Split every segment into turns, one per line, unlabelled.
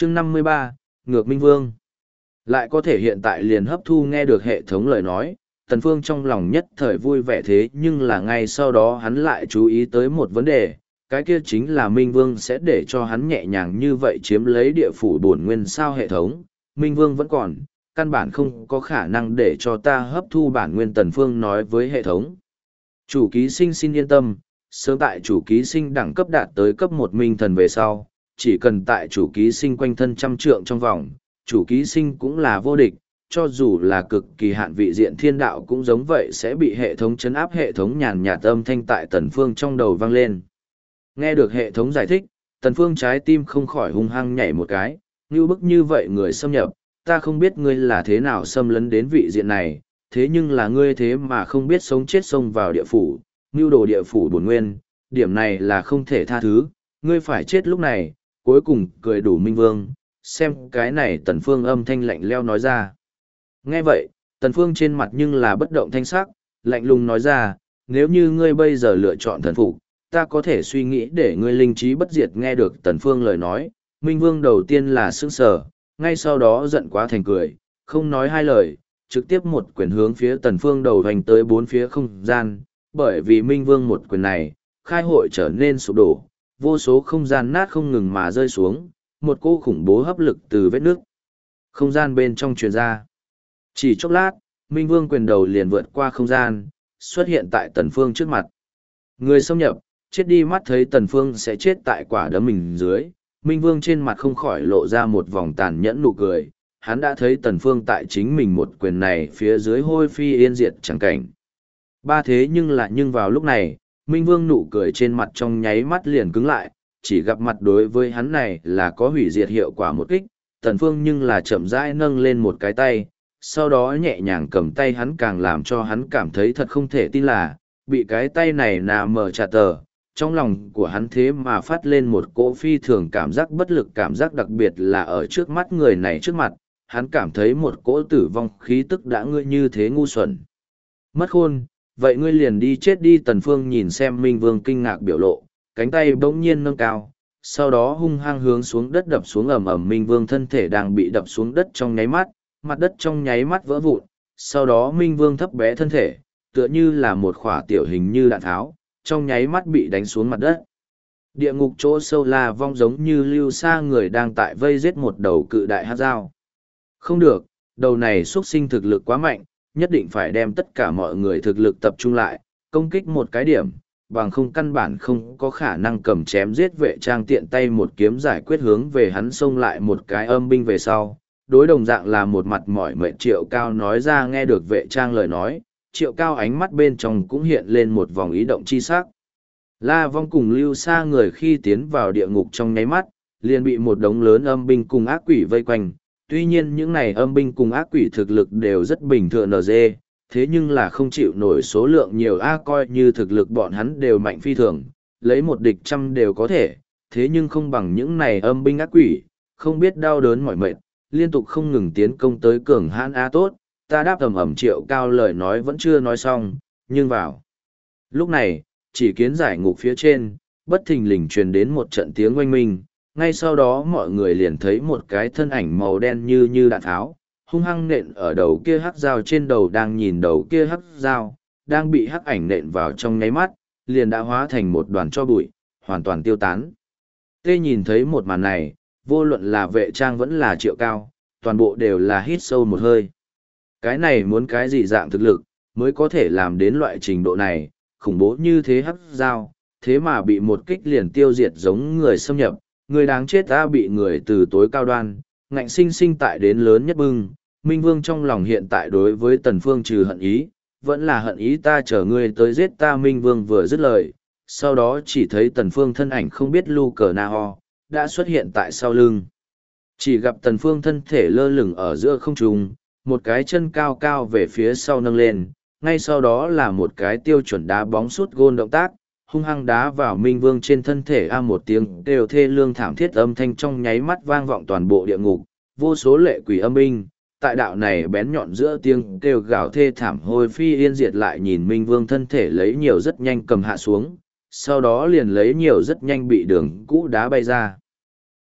chương 53, Ngược Minh Vương. Lại có thể hiện tại liền hấp thu nghe được hệ thống lời nói, Tần Phương trong lòng nhất thời vui vẻ, thế nhưng là ngay sau đó hắn lại chú ý tới một vấn đề, cái kia chính là Minh Vương sẽ để cho hắn nhẹ nhàng như vậy chiếm lấy địa phủ bổn nguyên sao. Hệ thống, Minh Vương vẫn còn, căn bản không có khả năng để cho ta hấp thu bản nguyên. Tần Phương nói với hệ thống. Chủ ký sinh xin yên tâm, sớm tại chủ ký sinh đẳng cấp đạt tới cấp 1 minh thần về sau, chỉ cần tại chủ ký sinh quanh thân trăm trượng trong vòng, chủ ký sinh cũng là vô địch, cho dù là cực kỳ hạn vị diện thiên đạo cũng giống vậy sẽ bị hệ thống chấn áp. Hệ thống nhàn nhạt âm thanh tại Tần Phương trong đầu vang lên. Nghe được hệ thống giải thích, Tần Phương trái tim không khỏi hung hăng nhảy một cái, như bức như vậy người xâm nhập, ta không biết ngươi là thế nào xâm lấn đến vị diện này, thế nhưng là ngươi thế mà không biết sống chết xông vào địa phủ, mưu đồ địa phủ bổn nguyên, điểm này là không thể tha thứ, ngươi phải chết lúc này. Cuối cùng cười đủ Minh Vương, xem cái này. Tần Phương âm thanh lạnh lẽo nói ra. Nghe vậy, Tần Phương trên mặt nhưng là bất động thanh sắc, lạnh lùng nói ra, nếu như ngươi bây giờ lựa chọn thần phục, ta có thể suy nghĩ để ngươi linh trí bất diệt. Nghe được Tần Phương lời nói, Minh Vương đầu tiên là sững sờ, ngay sau đó giận quá thành cười, không nói hai lời, trực tiếp một quyền hướng phía Tần Phương đầu hành tới bốn phía không gian, bởi vì Minh Vương một quyền này, khai hội trở nên sụp đổ, vô số không gian nát không ngừng mà rơi xuống, một cỗ khủng bố hấp lực từ vết nước không gian bên trong truyền ra. Chỉ chốc lát, Minh Vương quyền đầu liền vượt qua không gian, xuất hiện tại Tần Phương trước mặt. Người xâm nhập, chết đi. Mắt thấy Tần Phương sẽ chết tại quả đấm mình dưới, Minh Vương trên mặt không khỏi lộ ra một vòng tàn nhẫn nụ cười. Hắn đã thấy Tần Phương tại chính mình một quyền này phía dưới hôi phi yên diệt chẳng cảnh. Thế nhưng vào lúc này, Minh Vương nụ cười trên mặt trong nháy mắt liền cứng lại, chỉ gặp mặt đối với hắn này là có hủy diệt hiệu quả một kích. Tần Phương nhưng là chậm rãi nâng lên một cái tay, sau đó nhẹ nhàng cầm tay hắn, càng làm cho hắn cảm thấy thật không thể tin là, bị cái tay này nà mở chặt tờ, trong lòng của hắn thế mà phát lên một cỗ phi thường cảm giác bất lực, cảm giác đặc biệt là ở trước mắt người này. Trước mặt, hắn cảm thấy một cỗ tử vong khí tức. Đã ngươi như thế ngu xuẩn, mất khôn, vậy ngươi liền đi chết đi. Tần Phương nhìn xem Minh Vương kinh ngạc biểu lộ, cánh tay bỗng nhiên nâng cao, sau đó hung hăng hướng xuống đất đập xuống. Ầm ầm, Minh Vương thân thể đang bị đập xuống đất trong nháy mắt, mặt đất trong nháy mắt vỡ vụn, sau đó Minh Vương thấp bé thân thể, tựa như là một khỏa tiểu hình như đạn tháo, trong nháy mắt bị đánh xuống mặt đất. Địa ngục chỗ sâu La Vong giống như lưu xa người đang tại vây giết một đầu cự đại hắc dao. Không được, đầu này xuất sinh thực lực quá mạnh, nhất định phải đem tất cả mọi người thực lực tập trung lại, công kích một cái điểm, bằng không căn bản không có khả năng cầm chém giết Vệ Trang. Tiện tay một kiếm giải quyết, hướng về hắn xông lại một cái âm binh về sau. Đối đồng dạng là một mặt mỏi mệt Triệu Cao nói ra. Nghe được Vệ Trang lời nói, Triệu Cao ánh mắt bên trong cũng hiện lên một vòng ý động chi sắc. La Vong cùng lưu xa người khi tiến vào địa ngục trong nháy mắt, liền bị một đống lớn âm binh cùng ác quỷ vây quanh. Tuy nhiên những này âm binh cùng ác quỷ thực lực đều rất bình thường NG, thế nhưng là không chịu nổi số lượng nhiều coi như thực lực bọn hắn đều mạnh phi thường, lấy một địch trăm đều có thể, thế nhưng không bằng những này âm binh ác quỷ, không biết đau đớn mỏi mệt, liên tục không ngừng tiến công tới cường hãn. Tốt, ta đáp ầm. Triệu Cao lời nói vẫn chưa nói xong, nhưng vào lúc này, chỉ kiến giải ngục phía trên, bất thình lình truyền đến một trận tiếng oanh minh, ngay sau đó mọi người liền thấy một cái thân ảnh màu đen như đạn tháo, hung hăng nện ở đầu kia hắc dao trên đầu. Đang nhìn đầu kia hắc dao, đang bị hắc ảnh nện vào trong nháy mắt, liền đã hóa thành một đoàn tro bụi, hoàn toàn tiêu tán. Nhìn thấy một màn này, vô luận là Vệ Trang vẫn là Triệu Cao, toàn bộ đều là hít sâu một hơi. Cái này muốn cái gì dạng thực lực, mới có thể làm đến loại trình độ này, khủng bố như thế hắc dao, thế mà bị một kích liền tiêu diệt giống người xâm nhập, người đáng chết ta bị người từ tối cao đoan, ngạnh sinh sinh tại đến lớn nhất bưng. Minh Vương trong lòng hiện tại đối với Tần Phương trừ hận ý, vẫn là hận ý. Ta chờ ngươi tới giết ta. Minh Vương vừa dứt lời, sau đó chỉ thấy Tần Phương thân ảnh không biết lu cờ na ho, đã xuất hiện tại sau lưng. Chỉ gặp Tần Phương thân thể lơ lửng ở giữa không trung, một cái chân cao cao về phía sau nâng lên, ngay sau đó là một cái tiêu chuẩn đá bóng sút gôn động tác, hung hăng đá vào Minh Vương trên thân thể. Một tiếng kêu thê lương thảm thiết âm thanh trong nháy mắt vang vọng toàn bộ địa ngục, vô số lệ quỷ âm binh, tại đạo này bén nhọn giữa tiếng kêu gào thê thảm hôi phi yên diệt lại nhìn Minh Vương thân thể lấy nhiều rất nhanh cầm hạ xuống, sau đó liền lấy nhiều rất nhanh bị đường cũ đá bay ra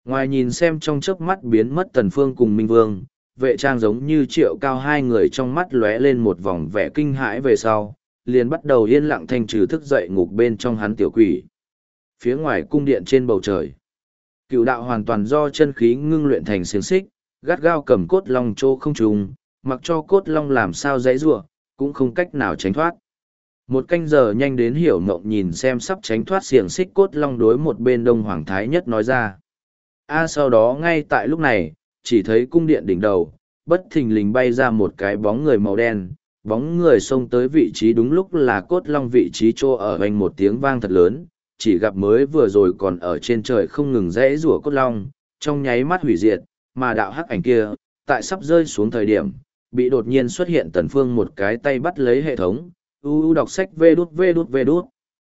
Ngoài nhìn xem trong chớp mắt biến mất Tần Phương cùng Minh Vương, vệ trang giống như Triệu Cao hai người trong mắt lóe lên một vòng vẻ kinh hãi về sau, liền bắt đầu yên lặng thanh trừ thức dậy ngục bên trong hắn tiểu quỷ. Phía ngoài cung điện trên bầu trời, cựu đạo hoàn toàn do chân khí ngưng luyện thành xiềng xích, gắt gao cầm cốt long trô không trùng, mặc cho cốt long làm sao dãy giụa, cũng không cách nào tránh thoát. Một canh giờ nhanh đến Hiểu Mộng nhìn xem sắp tránh thoát xiềng xích cốt long đối một bên Đông Hoàng Thái Nhất nói ra. Sau đó ngay tại lúc này, chỉ thấy cung điện đỉnh đầu, bất thình lình bay ra một cái bóng người màu đen, bóng người xông tới vị trí đúng lúc là cốt long vị trí chỗ ở hoành một tiếng vang thật lớn, chỉ gặp mới vừa rồi còn ở trên trời không ngừng rẽ rủa cốt long, trong nháy mắt hủy diệt, mà đạo hắc ảnh kia, tại sắp rơi xuống thời điểm, bị đột nhiên xuất hiện Tần Phương một cái tay bắt lấy hệ thống, đọc sách vê đút,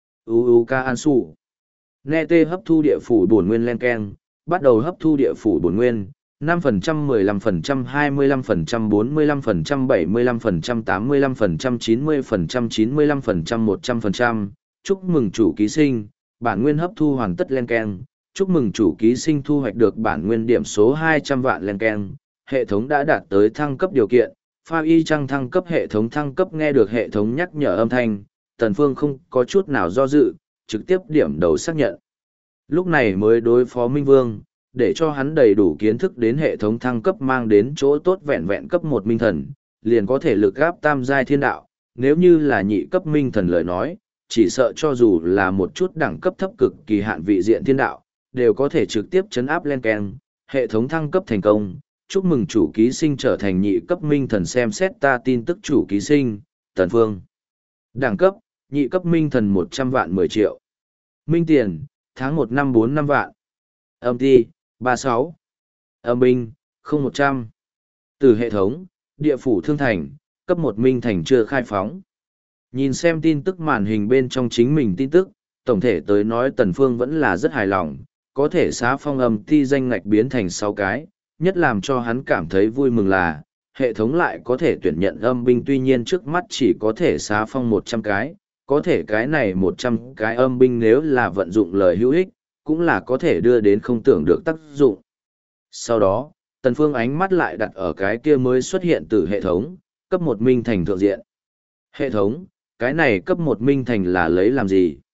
ca an sủ. Nghe tê hấp thu địa phủ bổn nguyên len keng, bắt đầu hấp thu địa phủ bổn nguyên, 5%, 15%, 25%, 45%, 75%, 85%, 90%, 95%, 100%. Chúc mừng chủ ký sinh, bản nguyên hấp thu hoàn tất len keng. Chúc mừng chủ ký sinh thu hoạch được bản nguyên điểm số 200 vạn len keng. Hệ thống đã đạt tới thăng cấp điều kiện, pha y chăng thăng cấp hệ thống thăng cấp nghe được hệ thống nhắc nhở âm thanh, Tần Phương không có chút nào do dự, trực tiếp điểm đầu xác nhận. Lúc này mới đối phó Minh Vương, để cho hắn đầy đủ kiến thức đến hệ thống thăng cấp mang đến chỗ tốt vẹn vẹn cấp 1 minh thần, liền có thể lực gáp tam giai thiên đạo, nếu như là nhị cấp minh thần lời nói, chỉ sợ cho dù là một chút đẳng cấp thấp cực kỳ hạn vị diện thiên đạo, đều có thể trực tiếp chấn áp lên keng, hệ thống thăng cấp thành công. Chúc mừng chủ ký sinh trở thành nhị cấp minh thần xem xét ta tin tức chủ ký sinh, Tần Phương. Đẳng cấp, nhị cấp minh thần 100 vạn 10 triệu. Minh tiền, tháng 1 năm 4 năm vạn. Âm ti, 36. Âm binh, 0100. Từ hệ thống, địa phủ thương thành, cấp 1 minh thành chưa khai phóng. Nhìn xem tin tức màn hình bên trong chính mình tin tức, tổng thể tới nói Tần Phương vẫn là rất hài lòng, có thể xá phong âm ti danh ngạch biến thành 6 cái, nhất làm cho hắn cảm thấy vui mừng là, hệ thống lại có thể tuyển nhận âm binh tuy nhiên trước mắt chỉ có thể xá phong 100 cái, có thể cái này 100 cái âm binh nếu là vận dụng lời hữu ích, cũng là có thể đưa đến không tưởng được tác dụng. Sau đó, Tần Phương ánh mắt lại đặt ở cái kia mới xuất hiện từ hệ thống, cấp 1 minh thành thượng diện. Hệ thống, cái này cấp 1 minh thành là lấy làm gì?